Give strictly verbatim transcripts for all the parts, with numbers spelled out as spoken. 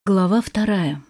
Глава вторая.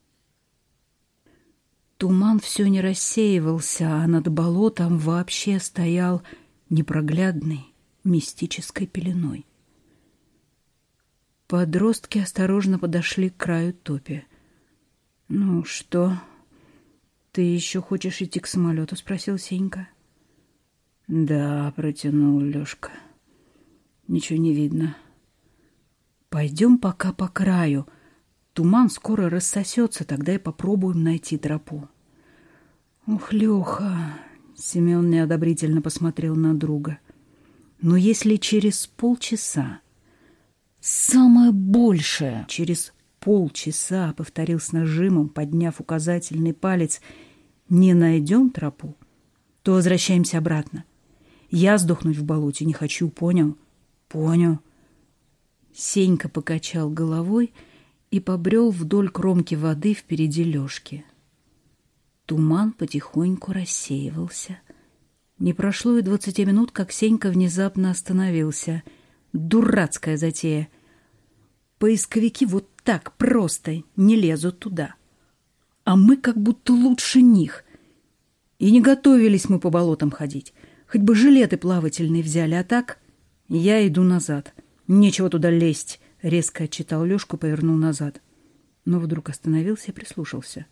Туман все не рассеивался, а над болотом вообще стоял непроглядной мистической пеленой. Подростки осторожно подошли к краю топи. «Ну что, ты еще хочешь идти к самолету?» — спросил Сенька. «Да», — протянул Лешка. «Ничего не видно. Пойдем пока по краю. Туман скоро рассосется, тогда и попробуем найти тропу». «Ух, Леха!» — Семен неодобрительно посмотрел на друга. «Но если через полчаса, самое большее, через полчаса, — повторил с нажимом, подняв указательный палец, — не найдем тропу, то возвращаемся обратно. Я сдохнуть в болоте не хочу, понял?» «Понял». Сенька покачал головой и побрел вдоль кромки воды впереди Лешки. Туман потихоньку рассеивался. Не прошло и двадцати минут, как Сенька внезапно остановился. Дурацкая затея. Поисковики вот так просто не лезут туда. А мы как будто лучше них. И не готовились мы по болотам ходить. Хоть бы жилеты плавательные взяли, а так я иду назад. Нечего туда лезть. Резко отчитал Лешку, повернул назад. Но вдруг остановился и прислушался.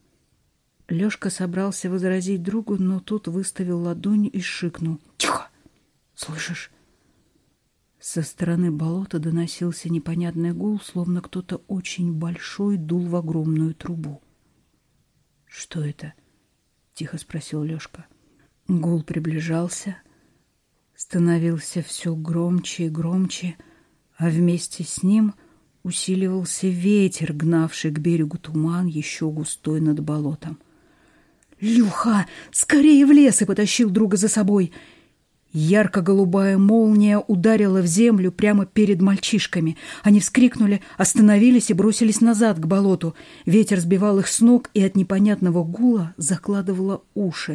Лешка собрался возразить другу, но тут выставил ладонь и шикнул. «Тихо! Слышишь?» Со стороны болота доносился непонятный гул, словно кто-то очень большой дул в огромную трубу. «Что это?» — тихо спросил Лешка. Гул приближался, становился все громче и громче, а вместе с ним усиливался ветер, гнавший к берегу туман, еще густой над болотом. «Люха, скорее в лес!» — и потащил друга за собой. Ярко-голубая молния ударила в землю прямо перед мальчишками. Они вскрикнули, остановились и бросились назад к болоту. Ветер сбивал их с ног и от непонятного гула закладывало уши.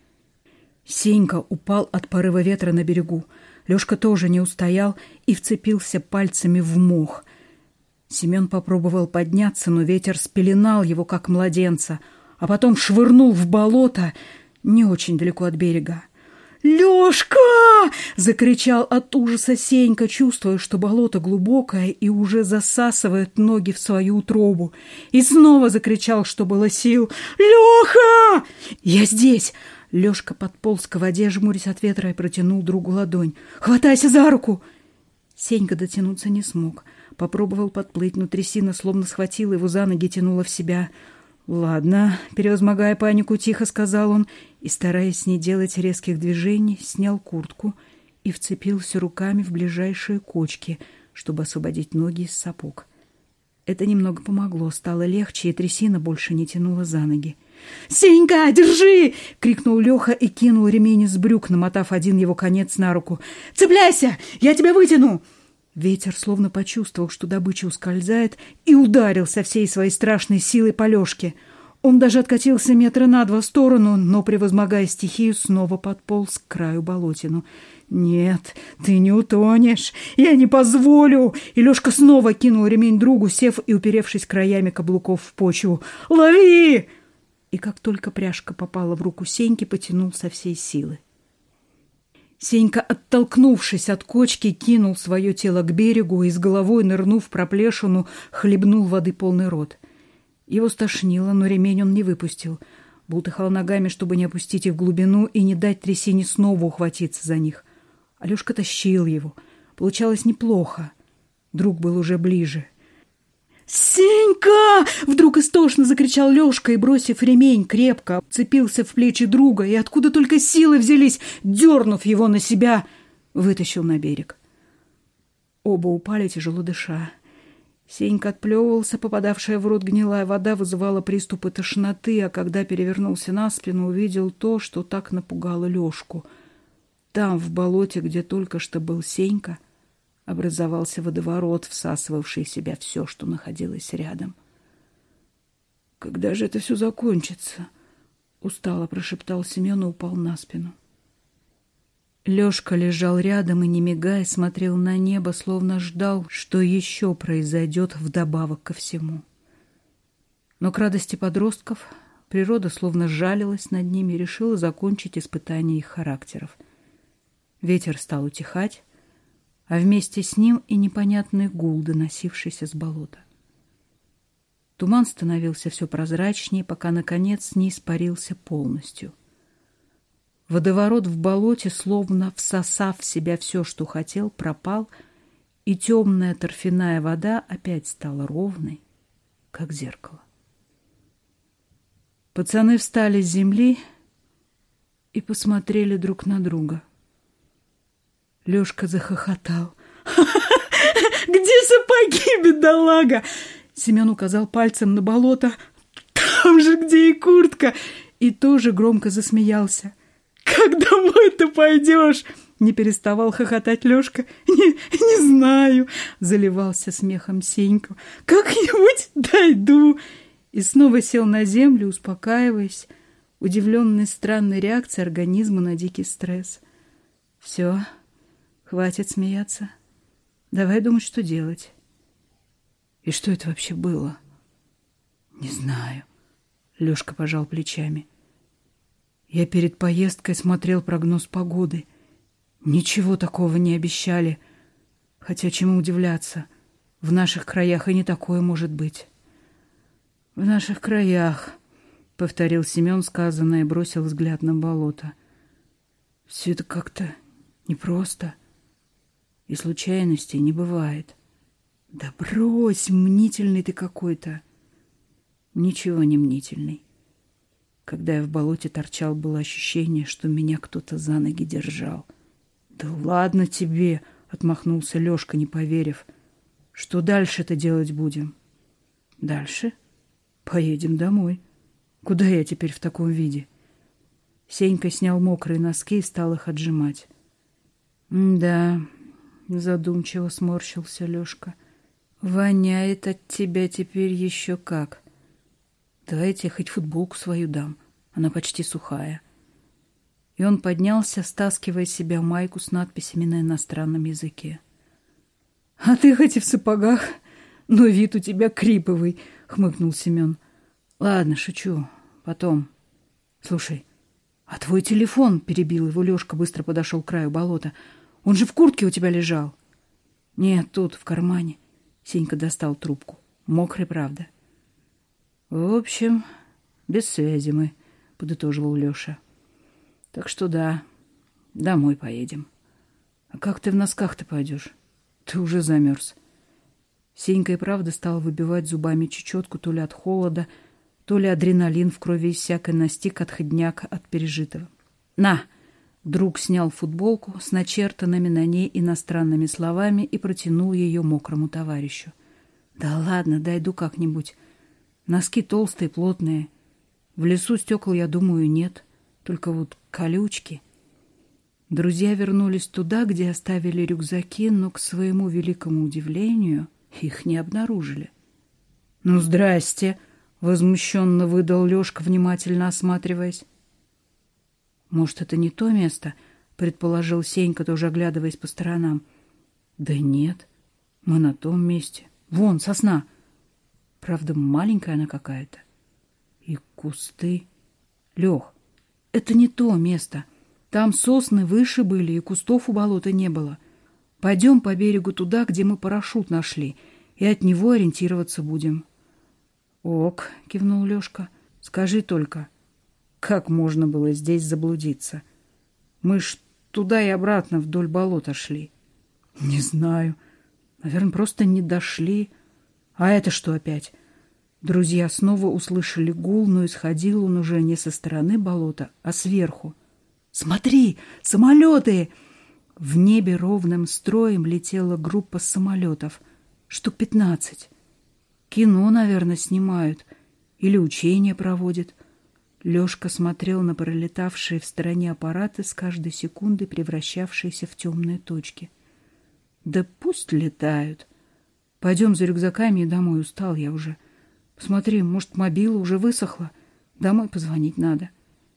Сенька упал от порыва ветра на берегу. Лешка тоже не устоял и вцепился пальцами в мох. Семен попробовал подняться, но ветер спеленал его, как младенца, а потом швырнул в болото не очень далеко от берега. «Лешка!» — закричал от ужаса Сенька, чувствуя, что болото глубокое и уже засасывает ноги в свою утробу. И снова закричал, что было сил. «Леха! Я здесь!» Лешка подполз к воде, жмурясь от ветра, и протянул другу ладонь. «Хватайся за руку!» Сенька дотянуться не смог. Попробовал подплыть, но трясина словно схватила его за ноги, тянула в себя. «Ладно», — перевозмогая панику, тихо сказал он, и, стараясь не делать резких движений, снял куртку и вцепился руками в ближайшие кочки, чтобы освободить ноги из сапог. Это немного помогло, стало легче, и трясина больше не тянула за ноги. «Сенька, держи!» — крикнул Леха и кинул ремень из брюк, намотав один его конец на руку. «Цепляйся! Я тебя вытяну!» Ветер словно почувствовал, что добыча ускользает, и ударил со всей своей страшной силой по Лешке. Он даже откатился метра на два в сторону, но, превозмогая стихию, снова подполз к краю болотину. «Нет, ты не утонешь! Я не позволю!» И Лешка снова кинул ремень другу, сев и уперевшись краями каблуков в почву. «Лови!» И как только пряжка попала в руку Сеньки, потянул со всей силы. Сенька, оттолкнувшись от кочки, кинул свое тело к берегу и с головой, нырнув в проплешину, хлебнул воды полный рот. Его стошнило, но ремень он не выпустил. Бултыхал ногами, чтобы не опустить их в глубину и не дать трясине снова ухватиться за них. Алешка тащил его. Получалось неплохо. Друг был уже ближе. «Сенька!» — вдруг истошно закричал Лешка и, бросив ремень, крепко вцепился в плечи друга и, откуда только силы взялись, дернув его на себя, вытащил на берег. Оба упали, тяжело дыша. Сенька отплевывался, попадавшая в рот гнилая вода вызывала приступы тошноты, а когда перевернулся на спину, увидел то, что так напугало Лешку. Там, в болоте, где только что был Сенька, образовался водоворот, всасывавший в себя все, что находилось рядом. «Когда же это все закончится?» — устало прошептал Семен и упал на спину. Лешка лежал рядом и, не мигая, смотрел на небо, словно ждал, что еще произойдет вдобавок ко всему. Но к радости подростков природа словно жалилась над ними и решила закончить испытание их характеров. Ветер стал утихать, а вместе с ним и непонятный гул, доносившийся с болота. Туман становился все прозрачнее, пока, наконец, не испарился полностью. Водоворот в болоте, словно всосав в себя все, что хотел, пропал, и темная торфяная вода опять стала ровной, как зеркало. Пацаны встали с земли и посмотрели друг на друга. Лёшка захохотал. «Где сапоги, бедолага?» Семен указал пальцем на болото. «Там же, где и куртка!» И тоже громко засмеялся. «Как домой-то пойдешь?» Не переставал хохотать Лёшка. «Не, не знаю», заливался смехом Сенька. «Как-нибудь дойду». И снова сел на землю, успокаиваясь, удивленный странной реакцией организма на дикий стресс. «Все, хватит смеяться. Давай думать, что делать». «И что это вообще было?» «Не знаю», — Лёшка пожал плечами. «Я перед поездкой смотрел прогноз погоды. Ничего такого не обещали. Хотя чему удивляться? В наших краях и не такое может быть». «В наших краях», — повторил Семен сказанное и бросил взгляд на болото. «Все это как-то непросто. И случайностей не бывает». «Да брось, мнительный ты какой-то». «Ничего не мнительный. Когда я в болоте торчал, было ощущение, что меня кто-то за ноги держал». «Да ладно тебе», — отмахнулся Лёшка, не поверив. «Что дальше-то делать будем?» «Дальше? Поедем домой. Куда я теперь в таком виде?» Сенька снял мокрые носки и стал их отжимать. «Да», — задумчиво сморщился Лёшка. «Воняет от тебя теперь еще как. Давайте я хоть футболку свою дам. Она почти сухая». И он поднялся, стаскивая с себя майку с надписями на иностранном языке. «А ты хоть и в сапогах, но вид у тебя криповый», — хмыкнул Семен. «Ладно, шучу. Потом. Слушай, а твой телефон?» — перебил его Лёшка, быстро подошел к краю болота. «Он же в куртке у тебя лежал». «Нет, тут, в кармане». Сенька достал трубку. Мокрый, правда. «В общем, без связи мы», — подытоживал Лёша. «Так что да, домой поедем». «А как ты в носках-то пойдешь? Ты уже замерз». Сенька и правда стал выбивать зубами чечетку то ли от холода, то ли адреналин в крови иссяк и настиг отходняк от пережитого. «На!» Друг снял футболку с начертанными на ней иностранными словами и протянул ее мокрому товарищу. «Да ладно, дойду как-нибудь. Носки толстые, плотные. В лесу стекол, я думаю, нет. Только вот колючки». Друзья вернулись туда, где оставили рюкзаки, но, к своему великому удивлению, их не обнаружили. «Ну, здрасте!» — возмущенно выдал Лёшка, внимательно осматриваясь. «Может, это не то место?» — предположил Сенька, тоже оглядываясь по сторонам. «Да нет, мы на том месте. Вон, сосна. Правда, маленькая она какая-то. И кусты. Лёх, это не то место. Там сосны выше были, и кустов у болота не было. Пойдем по берегу туда, где мы парашют нашли, и от него ориентироваться будем». «Ок», — кивнул Лёшка. «Скажи только, как можно было здесь заблудиться? Мы ж туда и обратно вдоль болота шли». «Не знаю. Наверное, просто не дошли. А это что опять?» Друзья снова услышали гул, но исходил он уже не со стороны болота, а сверху. «Смотри, самолеты!» В небе ровным строем летела группа самолетов. Штук пятнадцать. Кино, наверное, снимают. Или учения проводят. Лёшка смотрел на пролетавшие в стороне аппараты, с каждой секундой превращавшиеся в темные точки. «Да пусть летают. Пойдем за рюкзаками и домой, устал я уже. Посмотри, может, мобила уже высохла? Домой позвонить надо».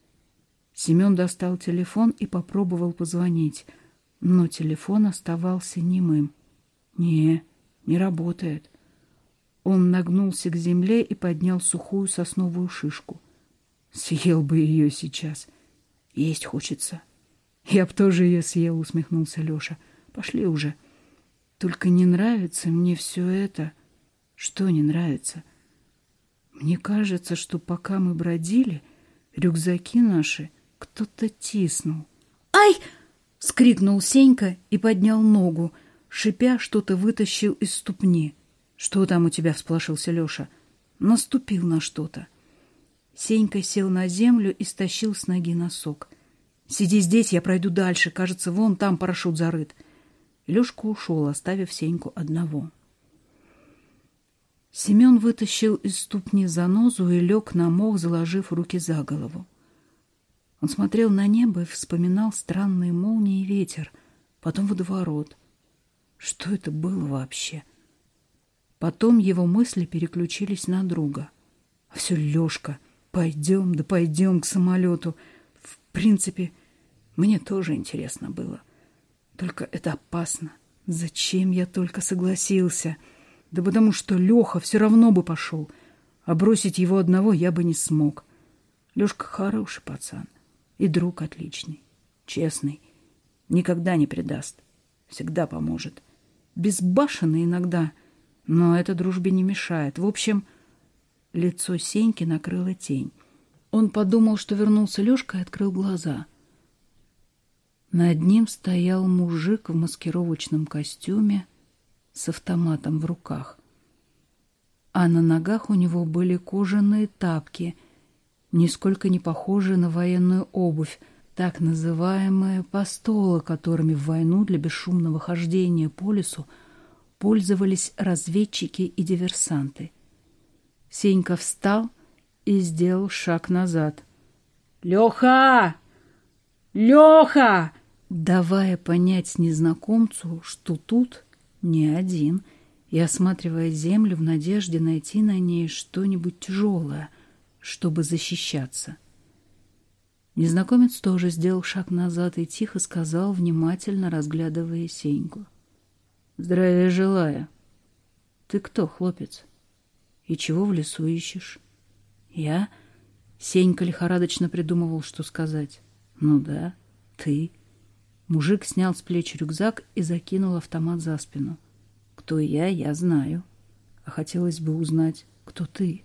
Семен достал телефон и попробовал позвонить, но телефон оставался немым. «Не, не работает». Он нагнулся к земле и поднял сухую сосновую шишку. Съел бы ее сейчас. Есть хочется. Я б тоже ее съел, усмехнулся Леша. Пошли уже. Только не нравится мне все это. Что не нравится? Мне кажется, что пока мы бродили, рюкзаки наши кто-то тиснул. «Ай!» — вскрикнул Сенька и поднял ногу, шипя, что-то вытащил из ступни. «Что там у тебя?» — всполошился Леша. Наступил на что-то. Сенька сел на землю и стащил с ноги носок. «Сиди здесь, я пройду дальше. Кажется, вон там парашют зарыт». Лешка ушел, оставив Сеньку одного. Семен вытащил из ступни занозу и лег на мох, заложив руки за голову. Он смотрел на небо и вспоминал странные молнии и ветер, потом водоворот. Что это было вообще? Потом его мысли переключились на друга. А все Лешка. Пойдем, да пойдем к самолету. В принципе, мне тоже интересно было. Только это опасно. Зачем я только согласился? Да потому что Леха все равно бы пошел. А бросить его одного я бы не смог. Лешка хороший пацан. И друг отличный. Честный. Никогда не предаст. Всегда поможет. Безбашенный иногда. Но это дружбе не мешает. В общем, лицо Сеньки накрыла тень. Он подумал, что вернулся Лешка, и открыл глаза. Над ним стоял мужик в маскировочном костюме с автоматом в руках. А на ногах у него были кожаные тапки, нисколько не похожие на военную обувь, так называемые постолы, которыми в войну для бесшумного хождения по лесу пользовались разведчики и диверсанты. Сенька встал и сделал шаг назад. «Леха! Леха!» давая понять незнакомцу, что тут не один, и осматривая землю в надежде найти на ней что-нибудь тяжелое, чтобы защищаться. Незнакомец тоже сделал шаг назад и тихо сказал, внимательно разглядывая Сеньку. «Здравия желаю. Ты кто, хлопец? И чего в лесу ищешь?» «Я?» Сенька лихорадочно придумывал, что сказать. «Ну да, ты». Мужик снял с плеч рюкзак и закинул автомат за спину. «Кто я, я знаю. А хотелось бы узнать, кто ты».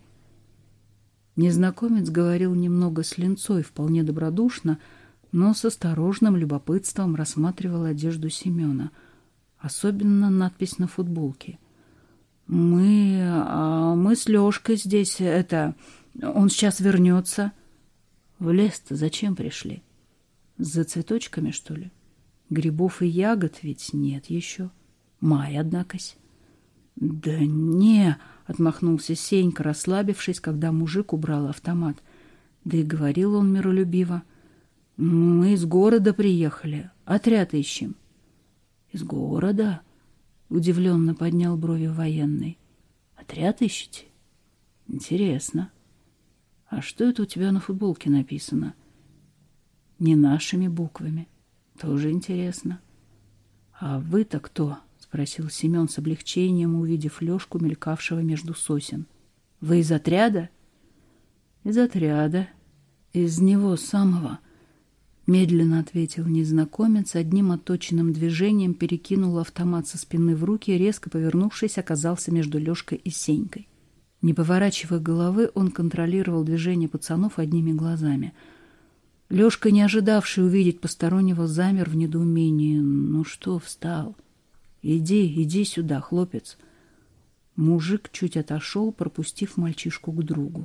Незнакомец говорил немного с линцой, вполне добродушно, но с осторожным любопытством рассматривал одежду Семена, особенно надпись на футболке. «Мы... А мы с Лешкой здесь, это... Он сейчас вернется». «В лес-то зачем пришли? За цветочками, что ли? Грибов и ягод ведь нет еще. Май, однакось». «Да не...» — отмахнулся Сенька, расслабившись, когда мужик убрал автомат. Да и говорил он миролюбиво. «Мы из города приехали. Отряд ищем». «Из города?» — удивленно поднял брови военный. «Отряд ищете? Интересно. А что это у тебя на футболке написано?» «Не нашими буквами. Тоже интересно. А вы-то кто?» — спросил Семен с облегчением, увидев Лешку, мелькавшего между сосен. «Вы из отряда?» «Из отряда. Из него самого», — медленно ответил незнакомец, одним отточенным движением перекинул автомат со спины в руки и, резко повернувшись, оказался между Лешкой и Сенькой. Не поворачивая головы, он контролировал движение пацанов одними глазами. Лешка, не ожидавший увидеть постороннего, замер в недоумении. «Ну что, встал? Иди, иди сюда, хлопец». Мужик чуть отошел, пропустив мальчишку к другу.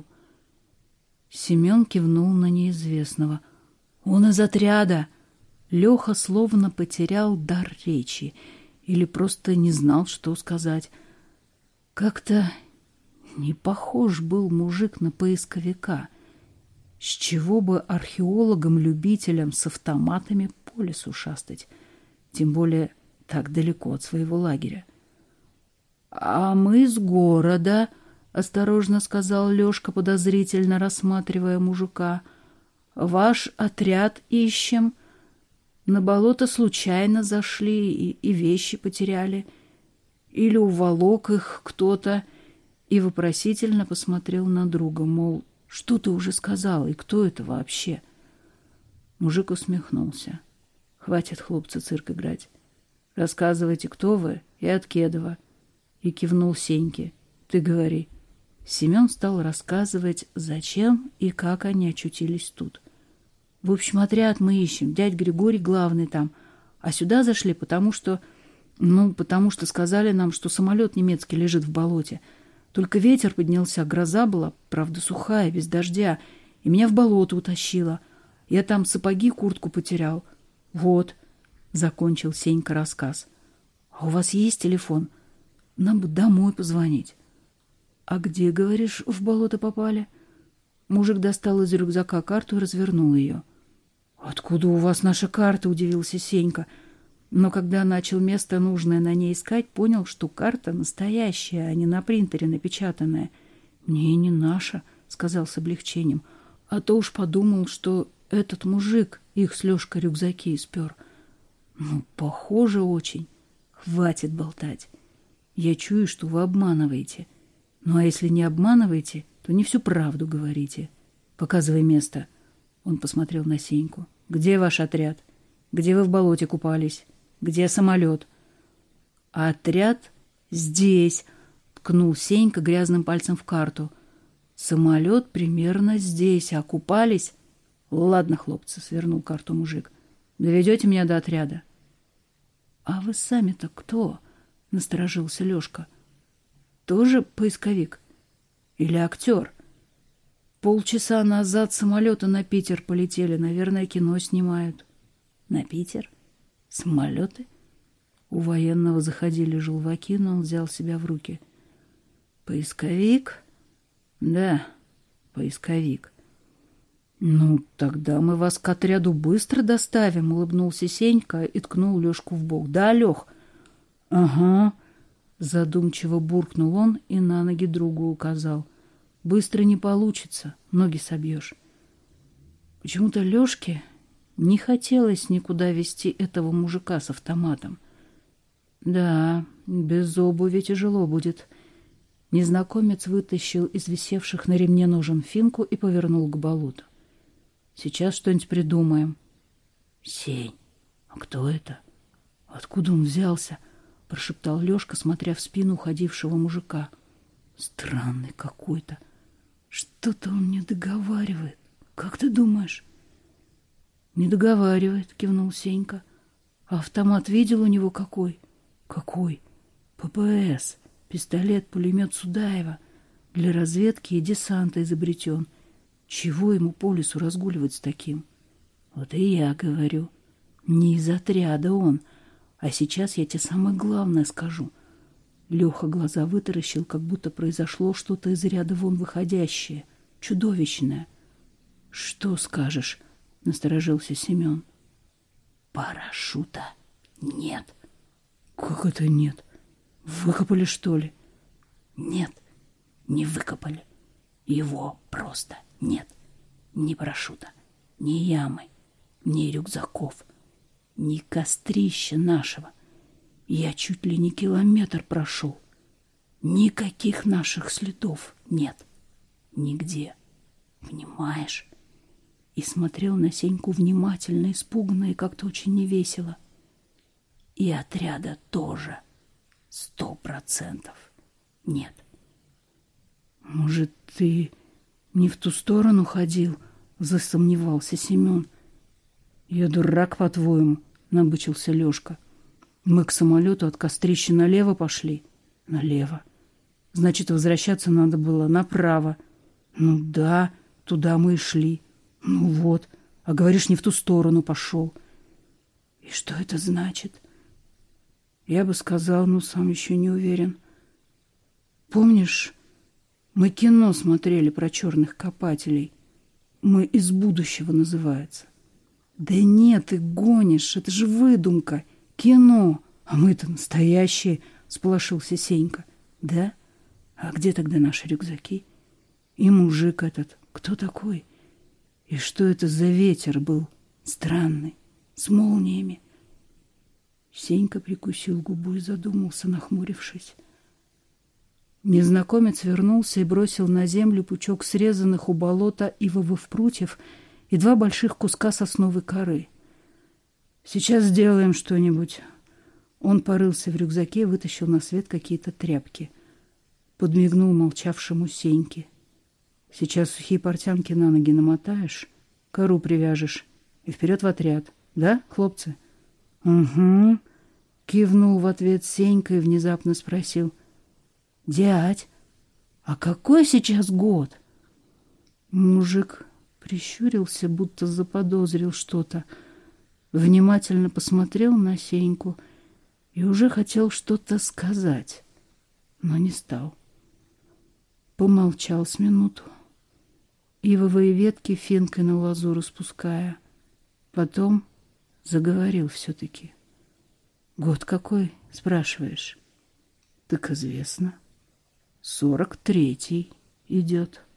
Семен кивнул на неизвестного. «Он из отряда!» Леха словно потерял дар речи или просто не знал, что сказать. Как-то не похож был мужик на поисковика. С чего бы археологам-любителям с автоматами по лесу шастать? Тем более так далеко от своего лагеря. «А мы из города», — осторожно сказал Лешка, подозрительно рассматривая мужика. «Ваш отряд ищем. На болото случайно зашли и, и вещи потеряли. Или уволок их кто-то. и вопросительно посмотрел на друга, мол, что ты уже сказал и кто это вообще? Мужик усмехнулся. Хватит, хлопцы, цирк играть. Рассказывайте, кто вы и от Кедова. И кивнул Сеньке. Ты говори. Семен стал рассказывать, зачем и как они очутились тут. В общем, отряд мы ищем. Дядь Григорий главный там. А сюда зашли, потому что... Ну, потому что сказали нам, что самолет немецкий лежит в болоте. Только ветер поднялся, гроза была, правда, сухая, без дождя, и меня в болото утащило. Я там сапоги, куртку потерял. Вот, закончил Сенька рассказ. А у вас есть телефон? Нам бы домой позвонить. А где, говоришь, в болото попали? Мужик достал из рюкзака карту и развернул ее. Откуда у вас наша карта? Удивился Сенька. Но когда начал место нужное на ней искать, понял, что карта настоящая, а не на принтере напечатанная. «Не, не наша», — сказал с облегчением. А то уж подумал, что этот мужик их с Лёшкой рюкзаки испер. Ну, похоже очень. Хватит болтать. Я чую, что вы обманываете. Ну, а если не обманываете, то не всю правду говорите. Показывай место. Он посмотрел на Сеньку. Где ваш отряд? Где вы в болоте купались? Где самолет? А отряд здесь, ткнул Сенька грязным пальцем в карту. Самолет примерно здесь, а купались... Ладно, хлопцы, свернул карту мужик. Доведете меня до отряда? А вы сами-то кто? Насторожился Лёшка. Тоже поисковик? Или актер? Полчаса назад самолеты на Питер полетели. Наверное, кино снимают. На Питер? Самолеты? У военного заходили желваки, но он взял себя в руки. Поисковик? Да, поисковик. Ну, тогда мы вас к отряду быстро доставим, улыбнулся Сенька и ткнул Лёшку в бок. Да, Лёх? Ага, задумчиво буркнул он и на ноги другу указал. Быстро не получится, ноги собьешь. Почему-то Лёшке не хотелось никуда везти этого мужика с автоматом. Да, без обуви тяжело будет. Незнакомец вытащил из висевших на ремне ножен финку и повернул к болоту. Сейчас что-нибудь придумаем. Сень, а кто это? Откуда он взялся? Прошептал Лёшка, смотря в спину уходившего мужика. Странный какой-то. Что-то он не договаривает. Как ты думаешь? Не договаривает, кивнул Сенька. А автомат видел у него какой? Какой? ППС. Пистолет-пулемет Судаева. Для разведки и десанта изобретен. Чего ему по лесу разгуливать с таким? Вот и я говорю. Не из отряда он. А сейчас я тебе самое главное скажу. Леха глаза вытаращил, как будто произошло что-то из ряда вон выходящее. Чудовищное. Что скажешь? Насторожился Семен. Парашюта нет. Как это нет? Выкопали, что ли? Нет, не выкопали. Его просто нет. Ни парашюта, ни ямы, ни рюкзаков, ни кострища нашего. Я чуть ли не километр прошел. Никаких наших следов нет. Нигде. Понимаешь? И смотрел на Сеньку внимательно, испуганно и как-то очень невесело. И отряда тоже. Сто процентов нет. Может, ты не в ту сторону ходил? Засомневался Семен. Я дурак, по-твоему? Набычился Лёшка. Мы к самолету от кострища налево пошли. Налево. Значит, возвращаться надо было направо. Ну да, туда мы и шли. Ну вот. А говоришь, не в ту сторону пошел. И что это значит? Я бы сказал, но сам еще не уверен. Помнишь, мы кино смотрели про черных копателей? «Мы из будущего» называется. Да нет, ты гонишь, это же выдумка, кино. А мы-то настоящие, сполошился Сенька. Да? А где тогда наши рюкзаки? И мужик этот, кто такой? И что это за ветер был странный, с молниями? Сенька прикусил губу и задумался, нахмурившись. Незнакомец вернулся и бросил на землю пучок срезанных у болота ивовых прутьев и два больших куска сосновой коры. «Сейчас сделаем что-нибудь». Он порылся в рюкзаке и вытащил на свет какие-то тряпки. Подмигнул молчавшему Сеньке. «Сейчас сухие портянки на ноги намотаешь, кору привяжешь и вперед в отряд. Да, хлопцы?» «Угу», — кивнул в ответ Сенька и внезапно спросил. «Дядь, а какой сейчас год?» Мужик прищурился, будто заподозрил что-то, внимательно посмотрел на Сеньку и уже хотел что-то сказать, но не стал. Помолчал с минуту, ивовые ветки финкой на лозу распуская. Потом заговорил все-таки. «Год какой?» — спрашиваешь. «Так известно. Сорок третий идет».